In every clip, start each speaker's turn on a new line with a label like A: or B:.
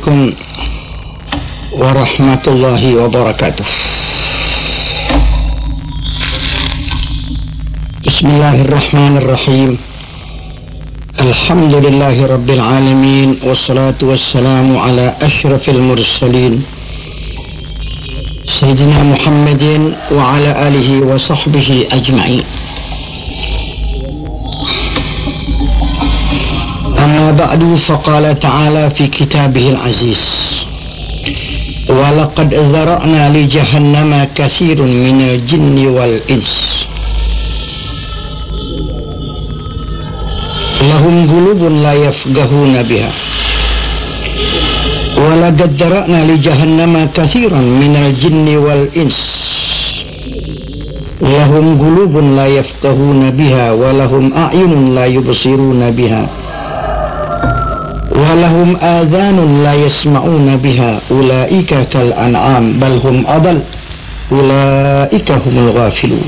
A: عليكم ورحمة الله وبركاته. بسم الله الرحمن الرحيم. الحمد لله رب العالمين، والصلاة والسلام على أشرف المرسلين سيدنا محمد وعلى آله وصحبه أجمعين. أما بعد، فقال تعالى في كتابه العزيز: ولقد ذرأنا لجهنم كثير من الجن والإنس لهم قلوب لا يفقهون بها ولقد ذرأنا لجهنم كثيرا من الجن والإنس لهم قلوب لا يفقهون بها ولهم أعين لا يبصرون بها ولهم آذان لا يسمعون بها أولئك كالأنعام بل هم أضل أولئك هم الغافلون.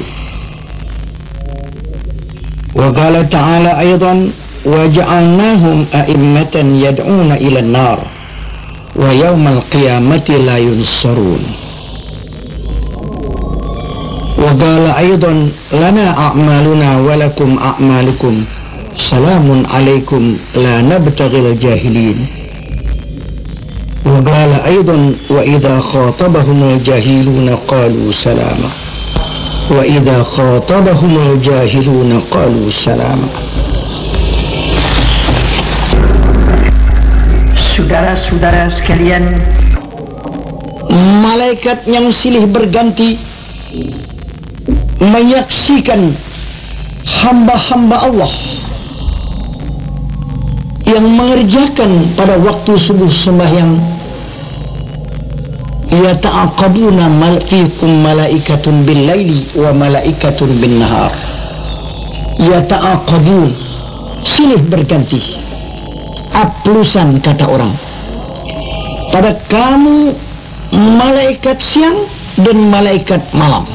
A: وقال تعالى أيضا: وجعلناهم أئمة يدعون إلى النار ويوم القيامة لا ينصرون. وقال أيضا: لنا أعمالنا ولكم أعمالكم سلام عليكم لا نبتغي الجاهلين. وقال أيضا: وإذا خاطبهم الجاهلون قالوا سلاما وإذا خاطبهم الجاهلون قالوا سلاما.
B: Saudara-saudara sekalian,
A: malaikat yang silih berganti menyaksikan hamba-hamba Allah yang mengerjakan pada waktu subuh sembahyang. Yata'aqabuna fikum malaikatun bil laili wa malaikatun bin nahar. Yata'aqabun, silih berganti, aplusan kata orang. Pada kamu malaikat siang dan malaikat malam.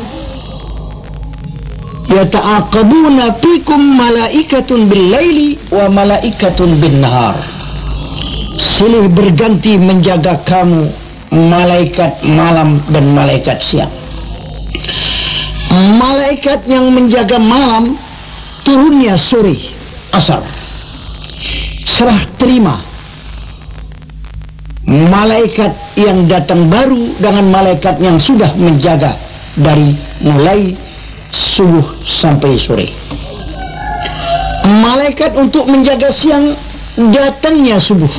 A: Yata'aqabuna fikum malaikatun bil laili wa malaikatun bin nahar. Silih berganti menjaga kamu malaikat malam dan malaikat siang. Malaikat yang menjaga malam turunnya sore asar, serah terima. Malaikat yang datang baru dengan malaikat yang sudah menjaga dari mulai subuh sampai sore. Malaikat untuk menjaga siang datangnya subuh,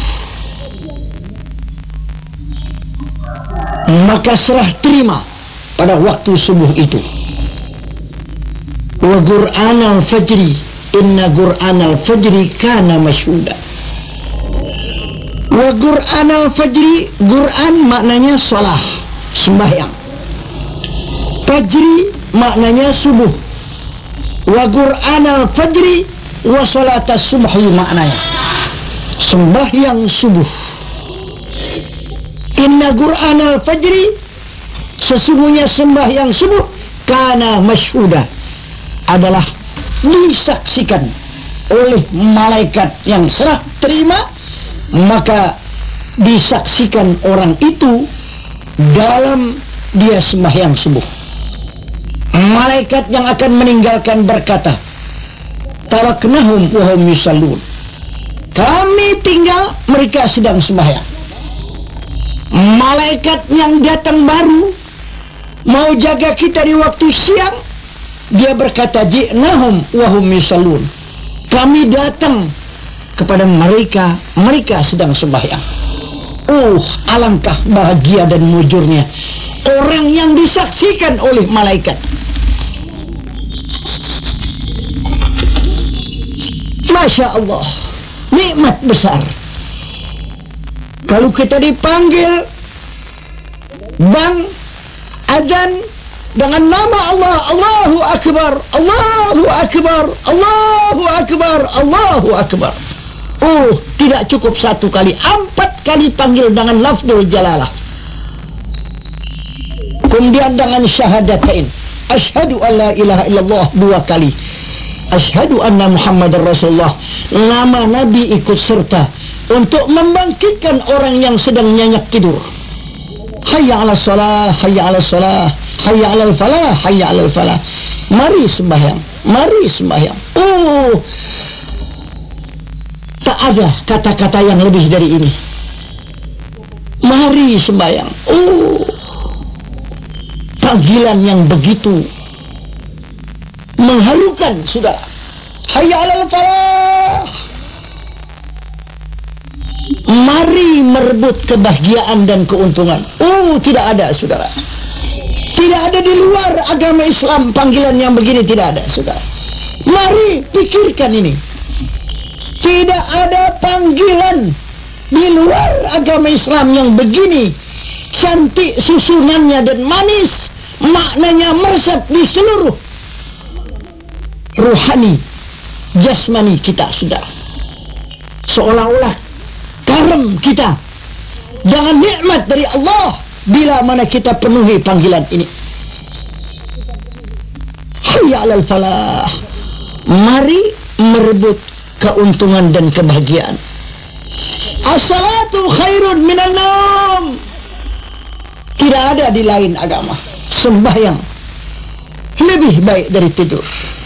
A: maka serah terima pada waktu subuh itu. Wa Qur'anal fajri inna Qur'anal fajri kana mashhuda. Wa Qur'anal fajri, Qur'an maknanya salah, sembahyang. Fajri maknanya subuh. Wa Qur'anal fajri wa salatas subhi maknanya sembahyang subuh. Inna Qur'anal fajri, sesungguhnya sembahyang subuh, kana masyhuda, adalah disaksikan oleh malaikat yang serah terima, maka disaksikan orang itu dalam dia sembahyang subuh. Malaikat yang akan meninggalkan berkata, taraknahum wa hum yusallun, kami tinggal, mereka sedang sembahyang. Malaikat yang datang baru mau jaga kita di waktu siang, dia berkata, ji'nahum wa hum yusallun, kami datang kepada mereka, mereka sedang sembahyang. Alangkah bahagia dan mujurnya orang yang disaksikan oleh malaikat. Masya Allah, nikmat besar. Kalau kita dipanggil bang adzan dengan nama Allah, Allahu Akbar, Allahu Akbar, Allahu Akbar, Allahu Akbar. Tidak cukup satu kali, 4 kali panggil dengan lafzul jalalah. Kemudian dengan syahadatain, asyhadu an la ilaha illallah 2 kali. asyhadu anna Muhammadar Rasulullah, nama Nabi ikut serta untuk membangkitkan orang yang sedang nyenyak tidur. Hayya 'alas shalah, hayya 'alas shalah, hayya 'alal falah, hayya 'alal falah. Mari sembahyang, mari sembahyang. Tak ada kata-kata yang lebih dari ini. Mari sembahyang. Panggilan yang begitu menghalukan, sudah. Hayya 'alal falah. Mari merebut kebahagiaan dan keuntungan. Tidak ada, saudara. Tidak ada di luar agama Islam panggilan yang begini, tidak ada, saudara. Mari pikirkan ini. Tidak ada panggilan di luar agama Islam yang begini cantik susunannya dan manis, maknanya meresap di seluruh ruhani jasmani kita, saudara. Seolah-olah karam kita dengan nikmat dari Allah bila mana kita penuhi panggilan ini. Hayya 'alal falah. Mari merebut keuntungan dan kebahagiaan. As-salatu khairun minan naum. Tidak ada di lain agama sembahyang lebih baik dari tidur.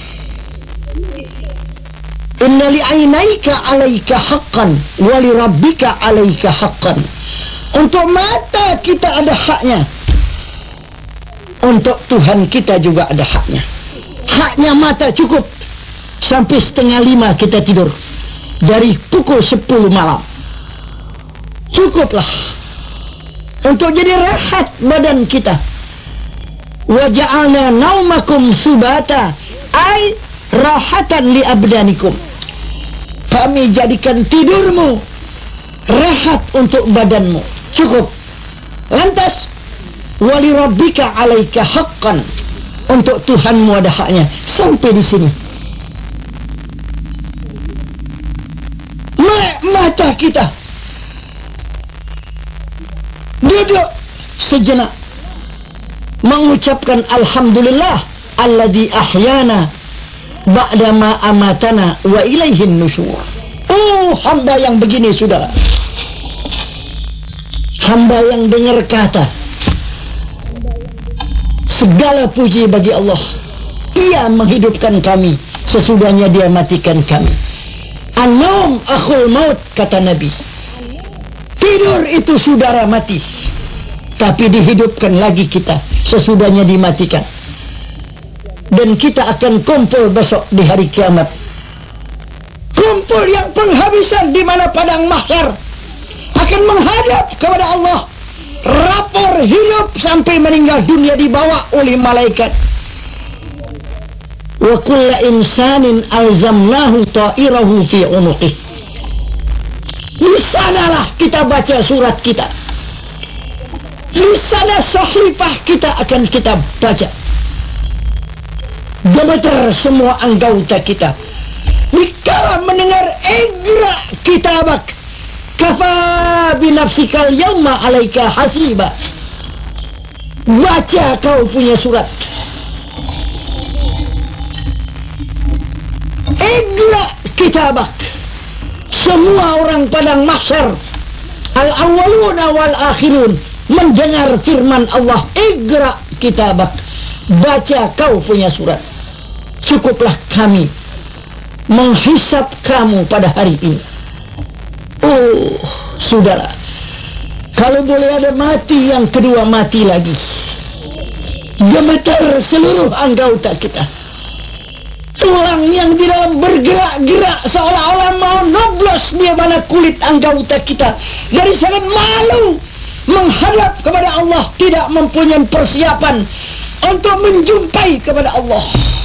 A: Inna li'ainaika 'alaika haqqan wa li rabbika 'alaika haqqan. Untuk mata kita ada haknya, untuk Tuhan kita juga ada haknya. Haknya mata cukup sampai 4:30 kita tidur, dari pukul 10 malam. Cukuplah untuk jadi rehat badan kita. Wa ja'alna naumakum subata, ay rahatan li abdanikum. Kami jadikan tidurmu rehat untuk badanmu. Cukup. Lantas wali rabbika 'alaika haqqan, untuk Tuhanmu ada haknya. Sampai di sini. Melek mata kita. Duduk sejenak mengucapkan alhamdulillah alladzi ahyana ba'dama amatana wa ilaihin nusyur. Hamba yang begini, saudara. Hamba yang dengar kata segala puji bagi Allah. Ia menghidupkan kami sesudahnya dia matikan kami. An-naum akhul maut, kata Nabi. Tidur itu saudara mati, tapi dihidupkan lagi kita sesudahnya dimatikan. Dan kita akan kumpul besok di hari kiamat. Kumpul yang penghabisan di mana padang mahsyar, akan menghadap kepada Allah. Rapor hidup sampai meninggal dunia dibawa oleh malaikat. Wa kulla insanin alzamnahu ta'irahu fi unuqih. Di sanalah kita baca surat kita. Di sana sahifah kita akan kita baca. Gemetar semua anggota kita. Dikala mendengar iqra kitabak, kafa binafsikal yawma alaika hasiba. Baca kau punya surat. Iqra kitabak. Semua orang padang mahsyar, al-awwaluna wal akhirun, mendengar firman Allah, iqra kitabak. Baca kau punya surat. Cukuplah kami menghisap kamu pada hari ini. Saudara, kalau boleh ada mati yang kedua, mati lagi. Gemetar seluruh anggota kita. Tulang yang di dalam bergerak-gerak seolah-olah mau noblos di mana kulit anggota kita. Dari sangat malu menghadap kepada Allah, tidak mempunyai persiapan untuk menjumpai kepada Allah,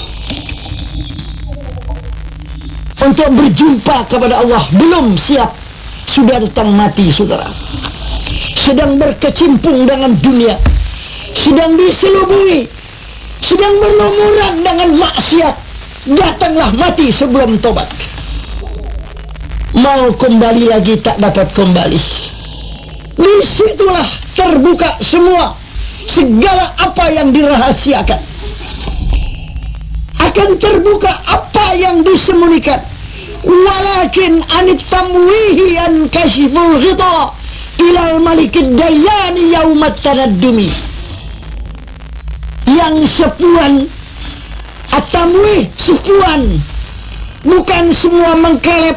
A: untuk berjumpa kepada Allah. Belum siap, sudah datang mati, saudara. Sedang berkecimpung dengan dunia, sedang diselubungi, sedang berlumuran dengan maksiat. Datanglah mati sebelum tobat. Mau kembali lagi tak dapat kembali. Disitulah terbuka semua segala apa yang dirahasiakan akan terbuka apa yang disembunyikan. Walakin anit tamwihi an kashiful ghita ilal malikid dayani yaumat tanaddumi. Yang sepuan at-tamwih, sepuan, bukan semua mengkelep.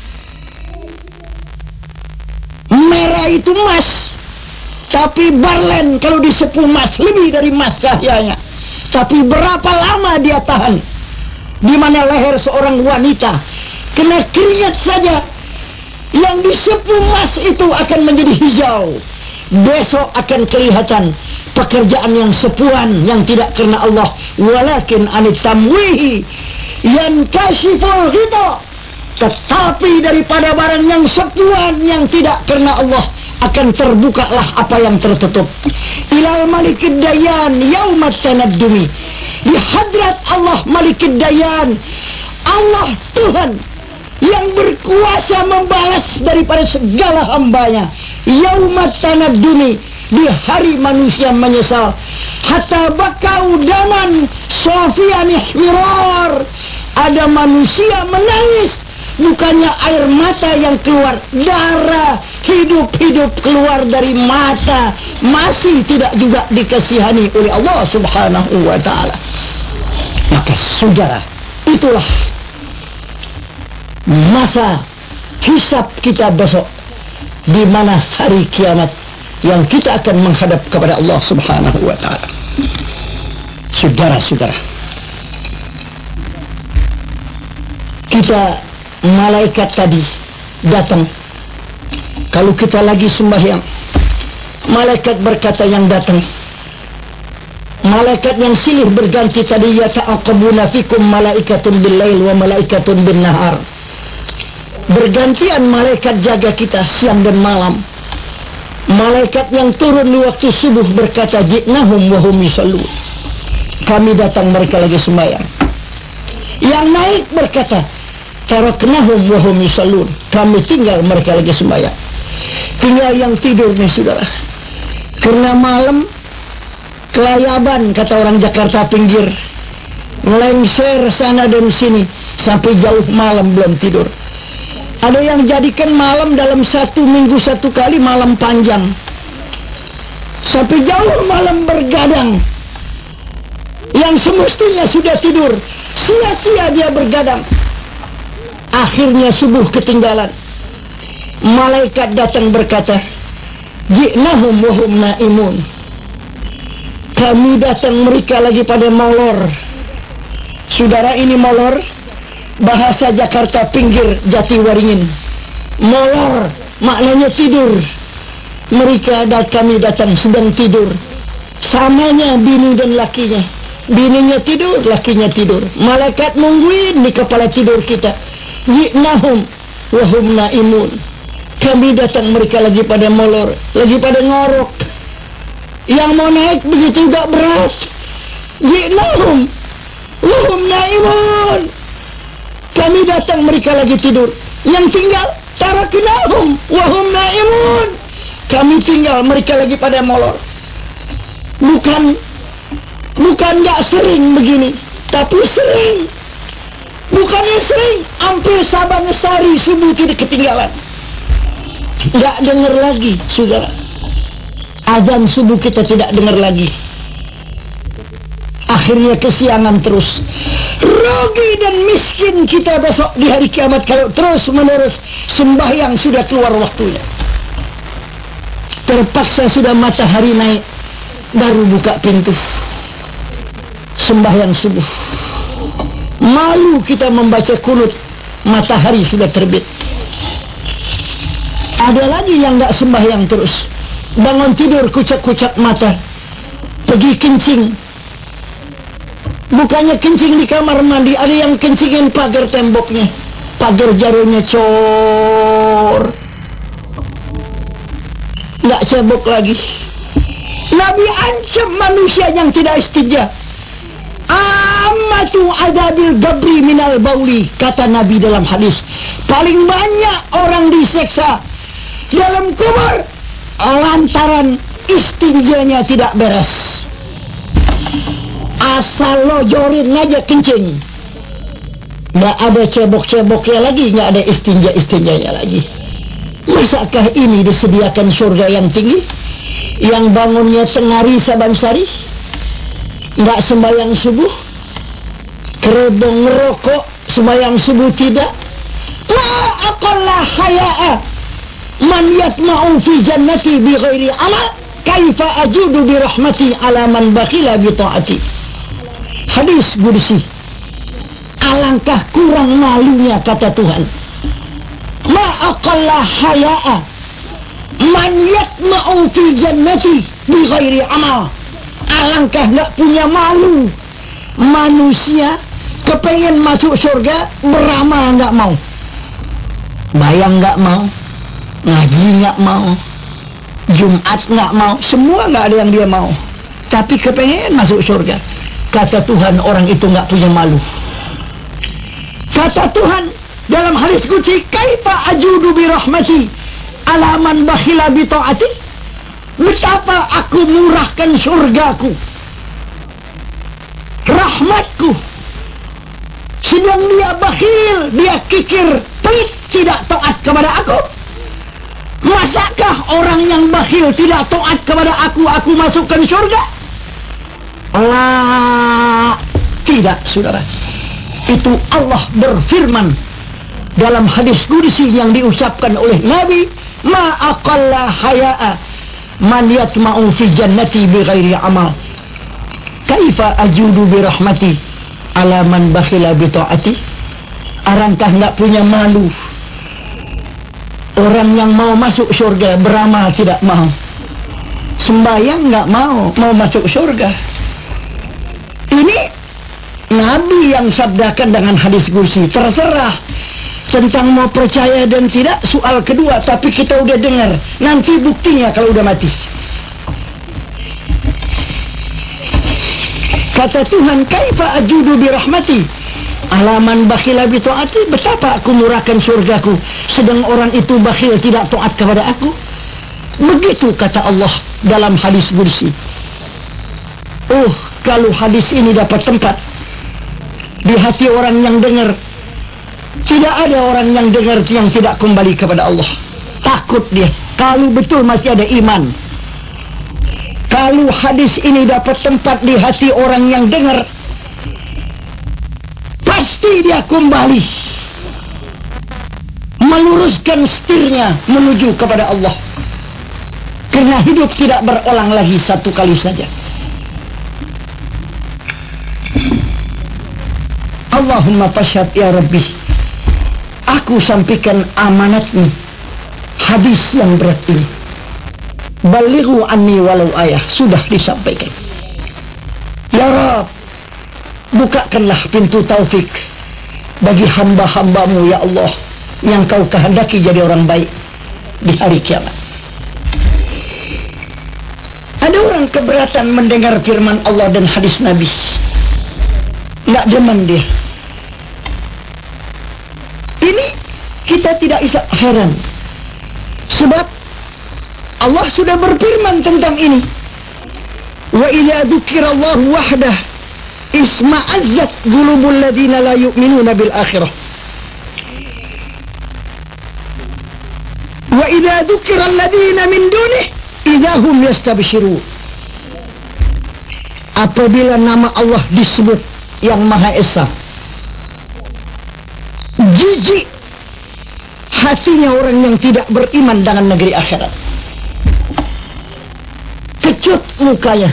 A: Merah itu emas, tapi barlen kalau disepuh emas, lebih dari emas cahayanya. Tapi berapa lama dia tahan? Di mana leher seorang wanita kena keringat saja, yang disepuh emas itu akan menjadi hijau. Besok akan kelihatan pekerjaan yang sepuan yang tidak karena Allah. Walakin anit tamwihi yankashiful ghita, tetapi daripada barang yang sepuan yang tidak karena Allah akan terbukalah apa yang tertutup. Ilal malikid dayan yaumat tanaddumi, di hadrat Allah malikid dayan, Allah Tuhan yang berkuasa membalas daripada segala hambanya. Yaumat tanaddumi, di hari manusia menyesal. Hatta bakau daman sofian ihmirar, ada manusia menangis, bukannya air mata yang keluar, darah hidup-hidup keluar dari mata, masih tidak juga dikasihani oleh Allah subhanahu wa ta'ala. Maka saudara, itulah masa hisab kita besok, di mana hari kiamat yang kita akan menghadap kepada Allah subhanahu wa ta'ala. Saudara-saudara, kita, malaikat tadi datang. Kalau kita lagi sembahyang, malaikat berkata yang datang, malaikat yang silih berganti tadi, yata'aqabuna fikum malaikatun bil-lail wa malaikatun bin-nahar. Bergantian malaikat jaga kita siang dan malam. Malaikat yang turun di waktu subuh berkata, ji'nahum wa hum yusallun, kami datang mereka lagi sembahyang. Yang naik berkata, taraknahum wa hum yusallun, kami tinggal mereka lagi sembahyang. Tinggal yang tidur nih saudara, karena malam kelayaban, kata orang Jakarta pinggir, ngelengser sana dan sini sampai jauh malam belum tidur. Ada yang jadikan malam dalam satu minggu satu kali malam panjang, sampai jauh malam bergadang. Yang semestinya sudah tidur, sia-sia dia bergadang. Akhirnya subuh ketinggalan. Malaikat datang berkata, ji'nahum wa hum naimun, kami datang mereka lagi pada molor. Saudara, ini molor bahasa Jakarta pinggir Jatiwaringin. Molor maknanya tidur. Mereka dan kami datang sedang tidur. Samanya bini dan lakinya. Bininya tidur, lakinya tidur. Malaikat nungguin di kepala tidur kita. Ji'nahum wa hum naimun, kami datang mereka lagi pada molor, lagi pada ngorok. Yang mau naik begitu juga berat. Ji'nahum wa hum naimun, kami datang mereka lagi tidur. Yang tinggal taraknahum wa hum naimun, kami tinggal mereka lagi pada molor. Bukan gak sering begini, tapi sering. Bukannya sering, hampir Sabang Sari subuh tidak ketinggalan. Gak dengar lagi saudara, azan subuh kita tidak dengar lagi. Akhirnya kesiangan terus. Rugi dan miskin kita besok di hari kiamat kalau terus menerus sembahyang sudah keluar waktunya. Terpaksa sudah matahari naik baru buka pintu sembahyang subuh. Malu kita membaca kunut, matahari sudah terbit. Ada lagi yang gak sembahyang terus, bangun tidur kucak-kucak mata, pergi kencing. Bukannya kencing di kamar mandi, ada yang kencingin pagar temboknya, pagar jarunya cor, gak cebok lagi. Nabi ancam manusia yang tidak istijah. Amatu adabil gabri minal bauli, kata Nabi dalam hadis, paling banyak orang diseksa dalam kubur lantaran istinjanya tidak beres. asal lo jorin aja kencing. Nggak ada cebok-ceboknya lagi, nggak ada istinja-istinjanya lagi. Masakah ini disediakan surga yang tinggi, yang bangunnya tengari saban-sari, nggak sembahyang subuh, kerebong ngerokok, sembahyang subuh tidak? La aqalla haya'a man yatma'u fi jannati bi ghairi amal, kaifa ajudu bi rahmati ala man bakhila bi ta'ati. Hadis qudsi. Alangkah kurang malunya, kata Tuhan, ma aqalla haya'a man yatma'u fi jannati bi ghairi amal. Alangkah enggak punya malu manusia kepengen masuk surga, beramal enggak mau, bayang enggak mau, ngaji enggak mau, Jumat enggak mau, semua enggak ada yang dia mau, tapi kepengen masuk surga. Kata Tuhan, orang itu enggak punya malu. Kata Tuhan dalam hadis qudsi, kaifa ajudu bi rahmati ala man bakhila bi ta'ati. Betapa aku murahkan surgaku, rahmatku, sedang dia bakhil, dia kikir, pelit, tidak taat kepada aku. Masakah orang yang bakhil tidak taat kepada aku masukkan surga? Allah, tidak, saudara. Itu Allah berfirman dalam hadis qudsi yang diucapkan oleh Nabi, ma aqalla haya'a man yatma'u fi jannati bi ghairi amal, kaifa ajudu bi rahmati ala man bakhila bi ta'ati. Alangkah enggak punya malu orang yang mau masuk surga, beramal tidak mau, sembahyang enggak mau masuk surga. Ini Nabi yang sabdakan dengan hadis qudsi. Terserah tentang mau percaya dan tidak, soal kedua, tapi kita udah dengar, nanti buktinya kalau udah mati. Kata Tuhan, kaifa ajudu bi rahmati ala man bakhila bi ta'ati. Betapa aku murahkan surgaku, sedang orang itu bakhil, tidak taat kepada aku. Begitu kata Allah dalam hadis qudsi. Kalau hadis ini dapat tempat di hati orang yang dengar, tidak ada orang yang dengar yang tidak kembali kepada Allah. Takut dia, kalau betul masih ada iman. Kalau hadis ini dapat tempat di hati orang yang dengar, pasti dia kembali meluruskan setirnya menuju kepada Allah, karena hidup tidak berulang lagi satu kali saja. Allahumma fashhad ya Rabbi, aku sampaikan amanatmu hadis yang berat ini. Balighu anni walau ayah, sudah disampaikan. Ya Rabb, bukakanlah pintu taufik bagi hamba-hambamu ya Allah, yang kau kehendaki jadi orang baik di hari kiamat. Ada orang keberatan mendengar firman Allah dan hadis Nabi, nggak demen dia. Ini kita tidak bisa heran, sebab Allah sudah berfirman tentang ini. Wa idza dzukirallahu wahdah isma'azzat qulubul ladzina la yu'minuna bil akhirah. Wa idza dzukiral ladzina min dunihi idza hum yastabshirun. Apabila nama Allah disebut yang Maha Esa, jijik hatinya orang yang tidak beriman dengan negeri akhirat. Kecut mukanya,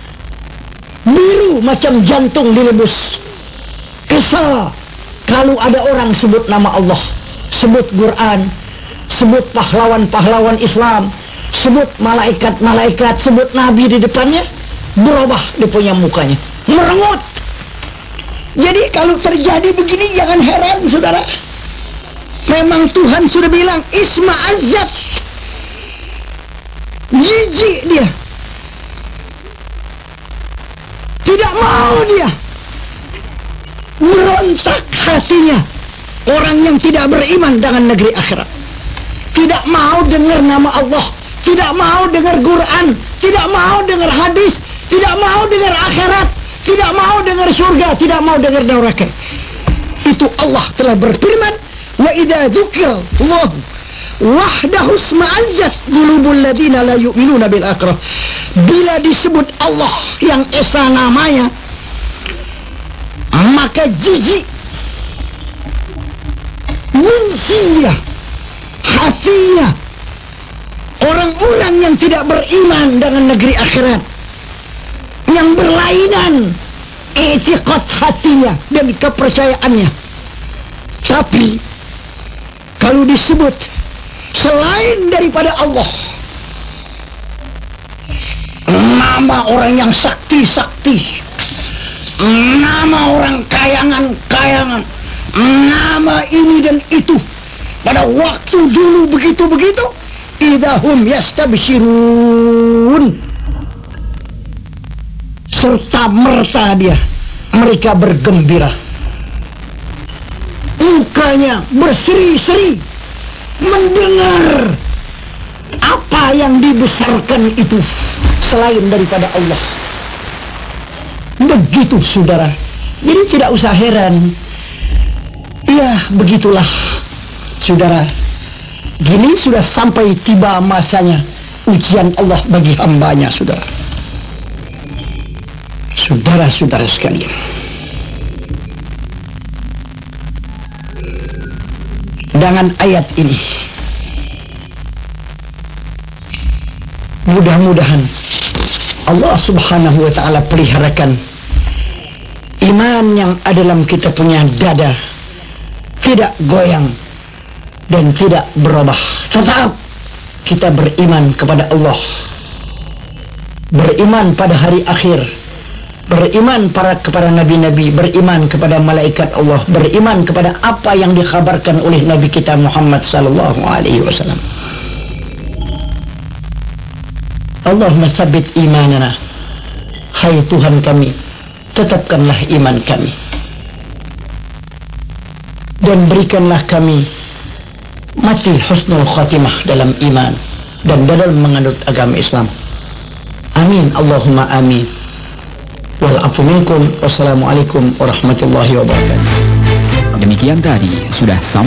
A: biru macam jantung dilebus. Kesal kalau ada orang sebut nama Allah, sebut Quran, sebut pahlawan-pahlawan Islam, sebut malaikat-malaikat, sebut Nabi di depannya, berubah dia punya mukanya, merengut. Jadi kalau terjadi begini jangan heran, saudara. Memang Tuhan sudah bilang isma'azzat, jijik dia, tidak mau dia, berontak hatinya. Orang yang tidak beriman dengan negeri akhirat, tidak mau dengar nama Allah, tidak mau dengar Quran, tidak mau dengar hadis, tidak mau dengar akhirat, tidak mau dengar surga, tidak mau dengar neraka. Itu Allah telah berfirman, wa idza dzukira Allah wahdahu isma'azzat qulubul ladzina la yu'minuna bil akhirah. Bila disebut Allah yang esa namanya, maka jijik, munsiyah hatinya orang-orang yang tidak beriman dengan negeri akhirat, yang berlainan etikat hatinya dan kepercayaannya. Tapi kalau disebut selain daripada Allah, nama orang yang sakti-sakti, nama orang kayangan-kayangan, nama ini dan itu, pada waktu dulu begitu-begitu, idahum yastabshirun, serta merta mereka bergembira, mukanya berseri-seri mendengar apa yang dibesarkan itu selain daripada Allah. Begitu saudara. Jadi tidak usah heran. Ya begitulah saudara. Gini sudah sampai tiba masanya ujian Allah bagi hambanya saudara. Saudara-saudara sekalian, dengan ayat ini mudah-mudahan Allah subhanahu wa ta'ala peliharakan iman yang ada dalam kita punya dada, tidak goyang dan tidak berubah. Tetap kita beriman kepada Allah, beriman pada hari akhir, beriman kepada nabi-nabi, beriman kepada malaikat Allah, beriman kepada apa yang dikhabarkan oleh Nabi kita Muhammad sallallahu alaihi wasallam. Allahumma tsabbit imanana. Hai Tuhan kami, tetapkanlah iman kami dan berikanlah kami mati husnul khatimah dalam iman dan dalam menganut agama Islam. Amin Allahumma amin. Walafu minkum. Wassalamualaikum warahmatullahi wabarakatuh.
C: Demikian tadi sudah sama